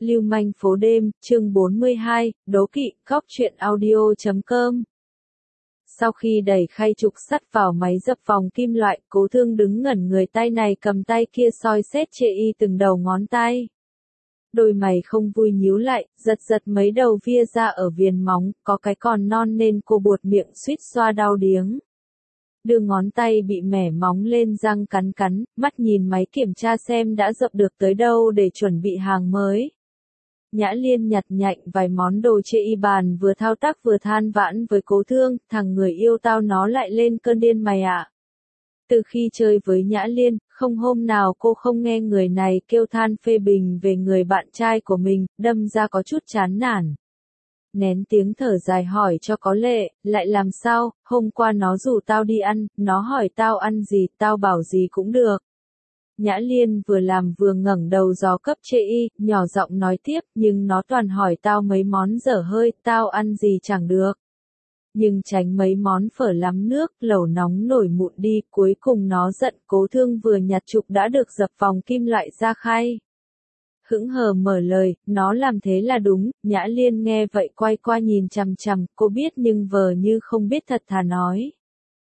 Lưu manh phố đêm, chương 42, đố kỵ, góc truyện audio.com. Sau khi đẩy khay trục sắt vào máy dập vòng kim loại, Cố Thương đứng ngẩn người, tay này cầm tay kia soi xét chê y từng đầu ngón tay. Đôi mày không vui nhíu lại, giật giật mấy đầu via ra ở viền móng, có cái còn non nên cô buột miệng suýt xoa đau điếng. Đưa ngón tay bị mẻ móng lên răng cắn cắn, mắt nhìn máy kiểm tra xem đã dập được tới đâu để chuẩn bị hàng mới. Nhã Liên nhặt nhạnh vài món đồ chê y bàn, vừa thao tác vừa than vãn với Cố Thương, thằng người yêu tao nó lại lên cơn điên mày ạ. Từ khi chơi với Nhã Liên, không hôm nào cô không nghe người này kêu than phê bình về người bạn trai của mình, đâm ra có chút chán nản. Nén tiếng thở dài hỏi cho có lệ, lại làm sao, hôm qua nó rủ tao đi ăn, nó hỏi tao ăn gì, tao bảo gì cũng được. Nhã Liên vừa làm vừa ngẩng đầu dò cấp chê y, nhỏ giọng nói tiếp, nhưng nó toàn hỏi tao mấy món dở hơi, tao ăn gì chẳng được. Nhưng tránh mấy món phở lắm nước, lẩu nóng nổi mụn đi, cuối cùng nó giận. Cố Thương vừa nhặt trục đã được dập vòng kim loại ra khay. Hững hờ mở lời, nó làm thế là đúng. Nhã Liên nghe vậy quay qua nhìn chằm chằm, cô biết nhưng vờ như không biết thật thà nói.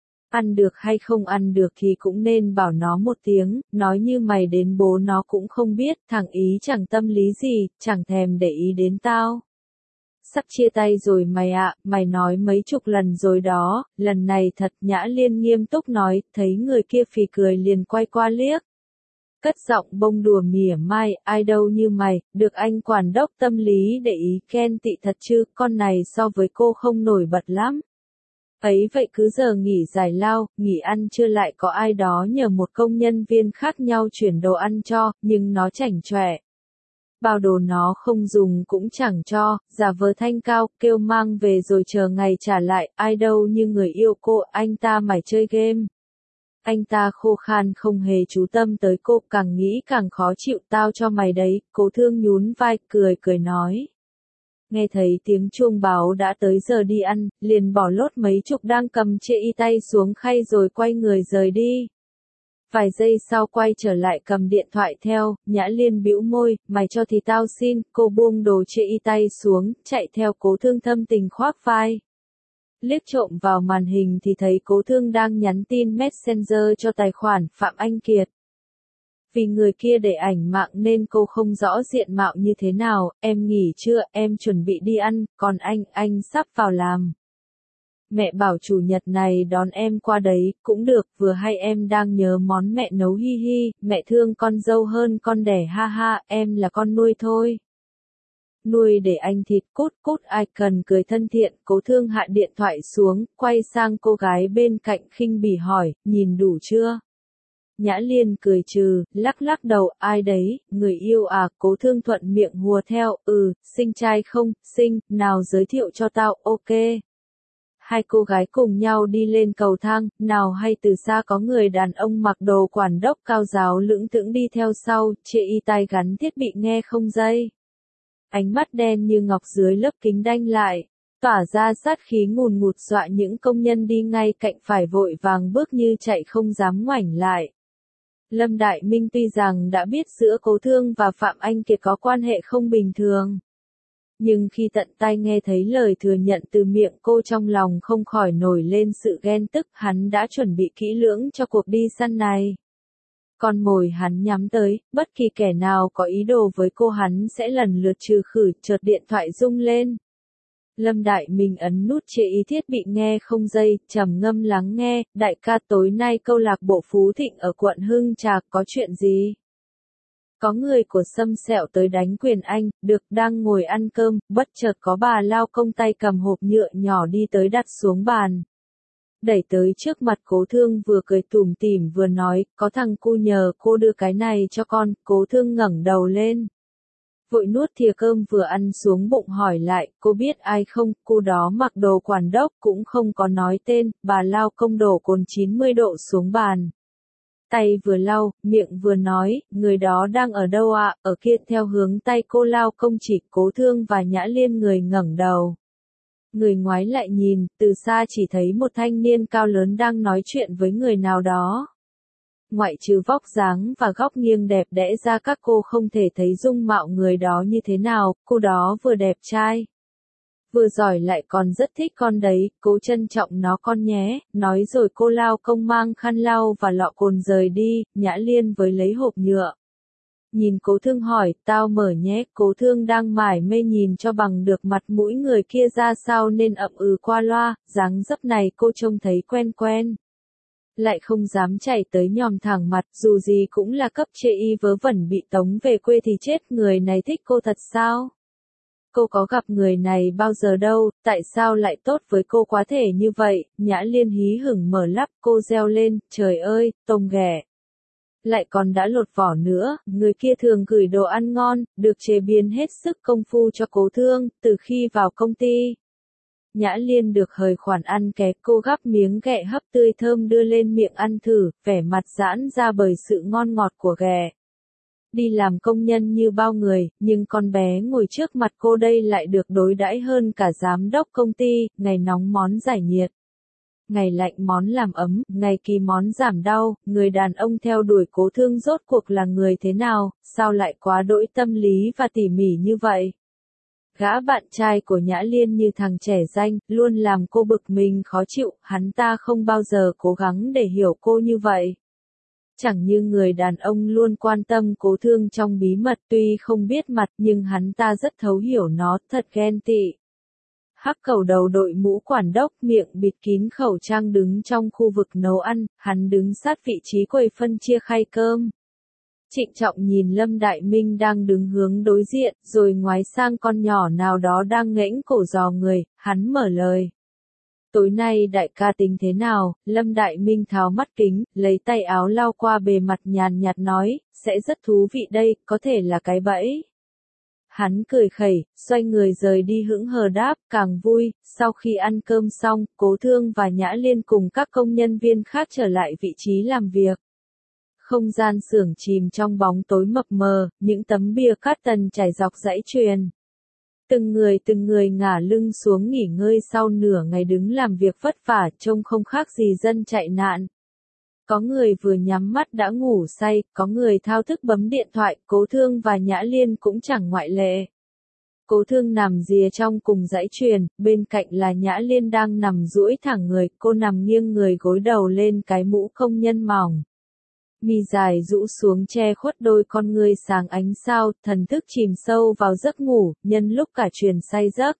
Ăn được hay không ăn được thì cũng nên bảo nó một tiếng, nói như mày đến bố nó cũng không biết, thằng ý chẳng tâm lý gì, chẳng thèm để ý đến tao. Sắp chia tay rồi mày ạ, mày nói mấy chục lần rồi đó, lần này thật. Nhã Liên nghiêm túc nói, thấy người kia phì cười liền quay qua liếc. Cất giọng bông đùa mỉa mai, ai đâu như mày, được anh quản đốc tâm lý để ý, khen tị thật chứ, con này so với cô không nổi bật lắm. Ấy vậy cứ giờ nghỉ giải lao, nghỉ ăn trưa lại có ai đó nhờ một công nhân viên khác nhau chuyển đồ ăn cho, nhưng nó chảnh chọe. Bao đồ nó không dùng cũng chẳng cho, giả vờ thanh cao, kêu mang về rồi chờ ngày trả lại, ai đâu như người yêu cô, anh ta mải chơi game. Anh ta khô khan không hề chú tâm tới cô, càng nghĩ càng khó chịu, tao cho mày đấy. Cố Thương nhún vai, cười nói. Nghe thấy tiếng chuông báo đã tới giờ đi ăn, liền bỏ lốt mấy chục đang cầm chê y tay xuống khay rồi quay người rời đi. Vài giây sau quay trở lại cầm điện thoại theo, Nhã Liên bĩu môi, mày cho thì tao xin, cô buông đồ chê y tay xuống, chạy theo Cố Thương thâm tình khoác vai. Liếc trộm vào màn hình thì thấy Cố Thương đang nhắn tin Messenger cho tài khoản Phạm Anh Kiệt. Vì người kia để ảnh mạng nên cô không rõ diện mạo như thế nào, em nghỉ chưa, em chuẩn bị đi ăn, còn anh sắp vào làm. Mẹ bảo chủ nhật này đón em qua đấy, cũng được, vừa hay em đang nhớ món mẹ nấu hi hi, mẹ thương con dâu hơn con đẻ ha ha, em là con nuôi thôi. Nuôi để anh thịt cút ai cần cười thân thiện. Cố Thương hạ điện thoại xuống, quay sang cô gái bên cạnh khinh bỉ hỏi, nhìn đủ chưa? Nhã Liên cười trừ, lắc đầu, ai đấy, người yêu à? Cố Thương thuận miệng hùa theo, xinh trai không, xinh, nào giới thiệu cho tao, ok. Hai cô gái cùng nhau đi lên cầu thang, nào hay từ xa có người đàn ông mặc đồ quản đốc cao giáo lững thững đi theo sau, chê y tai gắn thiết bị nghe không dây. Ánh mắt đen như ngọc dưới lớp kính đanh lại, tỏa ra sát khí ngùn ngụt dọa những công nhân đi ngay cạnh phải vội vàng bước như chạy không dám ngoảnh lại. Lâm Đại Minh tuy rằng đã biết giữa Cố Thương và Phạm Anh Kiệt có quan hệ không bình thường. Nhưng khi tận tai nghe thấy lời thừa nhận từ miệng cô trong lòng không khỏi nổi lên sự ghen tức, hắn đã chuẩn bị kỹ lưỡng cho cuộc đi săn này. Con mồi hắn nhắm tới, bất kỳ kẻ nào có ý đồ với cô hắn sẽ lần lượt trừ khử. Chợt điện thoại rung lên. Lâm Đại Minh ấn nút chế ý thiết bị nghe không dây, trầm ngâm lắng nghe, đại ca tối nay câu lạc bộ Phú Thịnh ở quận Hưng Trạc có chuyện gì? Có người của Sâm Sẹo tới đánh quyền anh, được đang ngồi ăn cơm, bất chợt có bà lao công tay cầm hộp nhựa nhỏ đi tới đặt xuống bàn. Đẩy tới trước mặt Cố Thương vừa cười tủm tỉm vừa nói, có thằng cu nhờ cô đưa cái này cho con. Cố Thương ngẩng đầu lên. Vội nuốt thìa cơm vừa ăn xuống bụng hỏi lại, cô biết ai không? Cô đó mặc đồ quản đốc cũng không có nói tên. Bà lao công đổ cồn 90 độ xuống bàn. Tay vừa lau, miệng vừa nói, người đó đang ở đâu ạ? Ở kia. Theo hướng tay cô lao công chỉ. Cố Thương và Nhã Liên người ngẩng đầu. Người ngoái lại nhìn, từ xa chỉ thấy một thanh niên cao lớn đang nói chuyện với người nào đó. Ngoại trừ vóc dáng và góc nghiêng đẹp đẽ ra các cô không thể thấy dung mạo người đó như thế nào, cô đó vừa đẹp trai, vừa giỏi lại còn rất thích con đấy, cố trân trọng nó con nhé, nói rồi cô lao công mang khăn lau và lọ cồn rời đi, Nhã Liên với lấy hộp nhựa. Nhìn Cố Thương hỏi, tao mở nhé, Cố Thương đang mải mê nhìn cho bằng được mặt mũi người kia ra sao nên ậm ừ qua loa, dáng dấp này cô trông thấy quen quen. Lại không dám chạy tới nhòm thẳng mặt, dù gì cũng là cấp chê y vớ vẩn bị tống về quê thì chết, người này thích cô thật sao? Cô có gặp người này bao giờ đâu, tại sao lại tốt với cô quá thể như vậy? Nhã Liên hí hửng mở lắp, cô reo lên, trời ơi, tôm ghẻ. Lại còn đã lột vỏ nữa, người kia thường gửi đồ ăn ngon, được chế biến hết sức công phu cho Cố Thương, từ khi vào công ty. Nhã Liên được hời khoản ăn ké, cô gắp miếng ghẹ hấp tươi thơm đưa lên miệng ăn thử, vẻ mặt giãn ra bởi sự ngon ngọt của ghẹ. Đi làm công nhân như bao người, nhưng con bé ngồi trước mặt cô đây lại được đối đãi hơn cả giám đốc công ty, ngày nóng món giải nhiệt. Ngày lạnh món làm ấm, ngày kỳ món giảm đau, người đàn ông theo đuổi Cố Thương rốt cuộc là người thế nào, sao lại quá đỗi tâm lý và tỉ mỉ như vậy? Gã bạn trai của Nhã Liên như thằng trẻ danh, luôn làm cô bực mình khó chịu, hắn ta không bao giờ cố gắng để hiểu cô như vậy. Chẳng như người đàn ông luôn quan tâm Cố Thương trong bí mật, tuy không biết mặt nhưng hắn ta rất thấu hiểu nó, thật ghen tị. Hắc Cầu đầu đội mũ quản đốc, miệng bịt kín khẩu trang đứng trong khu vực nấu ăn, hắn đứng sát vị trí quầy phân chia khay cơm. Trịnh trọng nhìn Lâm Đại Minh đang đứng hướng đối diện, rồi ngoái sang con nhỏ nào đó đang nghễnh cổ dò người, hắn mở lời. Tối nay đại ca tính thế nào? Lâm Đại Minh tháo mắt kính, lấy tay áo lau qua bề mặt nhàn nhạt nói, sẽ rất thú vị đây, có thể là cái bẫy. Hắn cười khẩy, xoay người rời đi hững hờ đáp, càng vui, sau khi ăn cơm xong, Cố Thương và Nhã Liên cùng các công nhân viên khác trở lại vị trí làm việc. Không gian xưởng chìm trong bóng tối mập mờ, những tấm bia cát tần trải dọc dãy chuyền. Từng người ngả lưng xuống nghỉ ngơi sau nửa ngày đứng làm việc vất vả, trông không khác gì dân chạy nạn. Có người vừa nhắm mắt đã ngủ say, có người thao thức bấm điện thoại, Cố Thương và Nhã Liên cũng chẳng ngoại lệ. Cố Thương nằm rìa trong cùng dãy chuyền, bên cạnh là Nhã Liên đang nằm duỗi thẳng người, cô nằm nghiêng người gối đầu lên cái mũ công nhân mỏng. Mi dài rũ xuống che khuất đôi con ngươi sáng ánh sao, thần thức chìm sâu vào giấc ngủ, nhân lúc cả chuyền say giấc.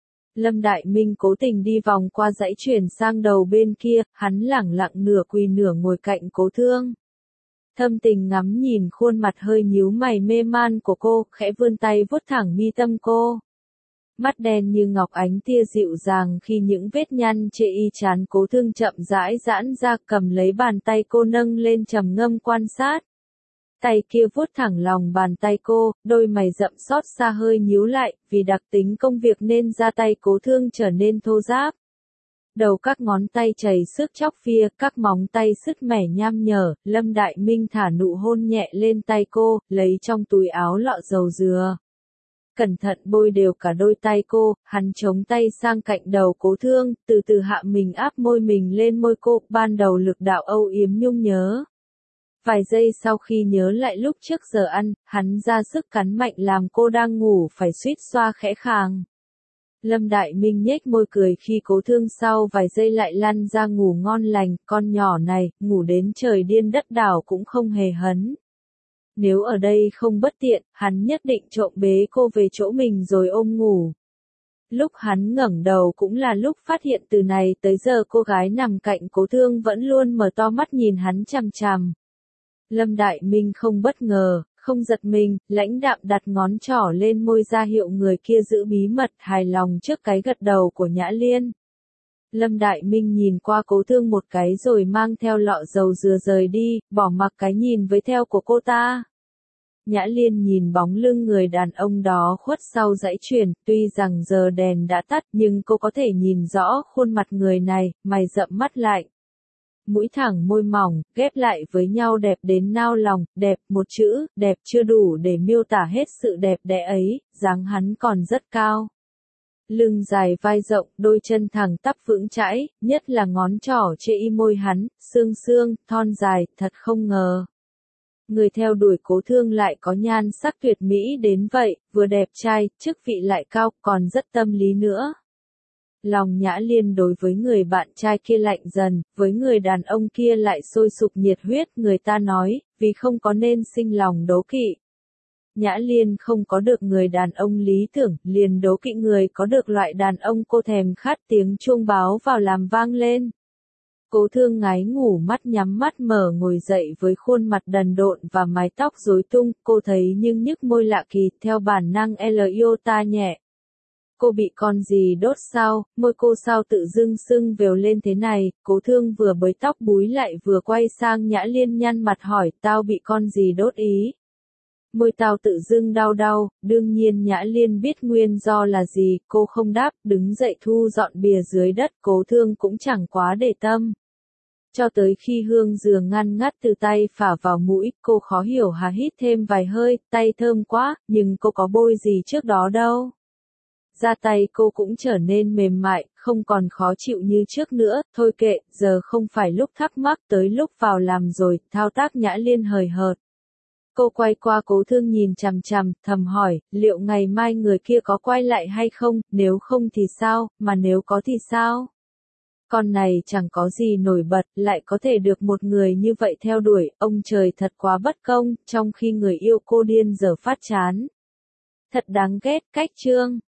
Lâm Đại Minh cố tình đi vòng qua dãy chuyền sang đầu bên kia, hắn lẳng lặng nửa quỳ nửa ngồi cạnh Cố Thương. Thâm tình ngắm nhìn khuôn mặt hơi nhíu mày mê man của cô, khẽ vươn tay vuốt thẳng mi tâm cô. Mắt đen như ngọc ánh tia dịu dàng khi những vết nhăn chệ y chán Cố Thương chậm rãi giãn ra, cầm lấy bàn tay cô nâng lên trầm ngâm quan sát. Tay kia vuốt thẳng lòng bàn tay cô, đôi mày rậm xót xa hơi nhíu lại, vì đặc tính công việc nên da tay Cố Thương trở nên thô ráp. Đầu các ngón tay chảy xước chóc phia, các móng tay sứt mẻ nham nhở, Lâm Đại Minh thả nụ hôn nhẹ lên tay cô, lấy trong túi áo lọ dầu dừa. Cẩn thận bôi đều cả đôi tay cô, hắn chống tay sang cạnh đầu Cố Thương, từ từ hạ mình áp môi mình lên môi cô, ban đầu lực đạo âu yếm nhung nhớ. Vài giây sau khi nhớ lại lúc trước giờ ăn, hắn ra sức cắn mạnh làm cô đang ngủ phải suýt xoa khẽ khàng. Lâm Đại Minh nhếch môi cười khi Cố Thương sau vài giây lại lăn ra ngủ ngon lành, con nhỏ này, ngủ đến trời điên đất đảo cũng không hề hấn. Nếu ở đây không bất tiện, hắn nhất định trộm bế cô về chỗ mình rồi ôm ngủ. Lúc hắn ngẩng đầu cũng là lúc phát hiện từ này tới giờ cô gái nằm cạnh Cố Thương vẫn luôn mở to mắt nhìn hắn chằm chằm. Lâm Đại Minh không bất ngờ, không giật mình, lãnh đạm đặt ngón trỏ lên môi ra hiệu người kia giữ bí mật, hài lòng trước cái gật đầu của Nhã Liên. Lâm Đại Minh nhìn qua Cố Thương một cái rồi mang theo lọ dầu dừa rời đi, bỏ mặc cái nhìn với theo của cô ta. Nhã Liên nhìn bóng lưng người đàn ông đó khuất sau dãy chuyền, tuy rằng giờ đèn đã tắt nhưng cô có thể nhìn rõ khuôn mặt người này, mày rậm mắt lại. Mũi thẳng môi mỏng, ghép lại với nhau đẹp đến nao lòng, đẹp, một chữ, đẹp chưa đủ để miêu tả hết sự đẹp đẽ ấy, dáng hắn còn rất cao. Lưng dài vai rộng, đôi chân thẳng tắp vững chãi, nhất là ngón trỏ chê y môi hắn, xương xương, thon dài, thật không ngờ. Người theo đuổi Cố Thương lại có nhan sắc tuyệt mỹ đến vậy, vừa đẹp trai, chức vị lại cao, còn rất tâm lý nữa. Lòng Nhã Liên đối với người bạn trai kia lạnh dần, với người đàn ông kia lại sôi sục nhiệt huyết, người ta nói, vì không có nên sinh lòng đố kỵ. Nhã Liên không có được người đàn ông lý tưởng, liền đố kỵ người có được loại đàn ông cô thèm khát, tiếng chuông báo vào làm vang lên. Cố Thương ngái ngủ mắt nhắm mắt mở ngồi dậy với khuôn mặt đần độn và mái tóc rối tung, cô thấy nhưng nhức môi lạ kỳ, theo bản năng iota nhẹ. Cô bị con gì đốt sao, môi cô sao tự dưng sưng vèo lên thế này, Cố Thương vừa bới tóc búi lại vừa quay sang Nhã Liên nhăn mặt hỏi, tao bị con gì đốt ý. Môi tao tự dưng đau đau, đương nhiên Nhã Liên biết nguyên do là gì, cô không đáp, đứng dậy thu dọn bìa dưới đất, Cố Thương cũng chẳng quá để tâm. Cho tới khi hương dừa ngăn ngắt từ tay phả vào mũi, cô khó hiểu hà hít thêm vài hơi, tay thơm quá, nhưng cô có bôi gì trước đó đâu. Da tay cô cũng trở nên mềm mại, không còn khó chịu như trước nữa, thôi kệ, giờ không phải lúc thắc mắc tới lúc vào làm rồi, thao tác Nhã Liên hời hợt. Cô quay qua Cố Thương nhìn chằm chằm, thầm hỏi, liệu ngày mai người kia có quay lại hay không, nếu không thì sao, mà nếu có thì sao? Con này chẳng có gì nổi bật, lại có thể được một người như vậy theo đuổi, ông trời thật quá bất công, trong khi người yêu cô điên giờ phát chán. Thật đáng ghét, cách chương.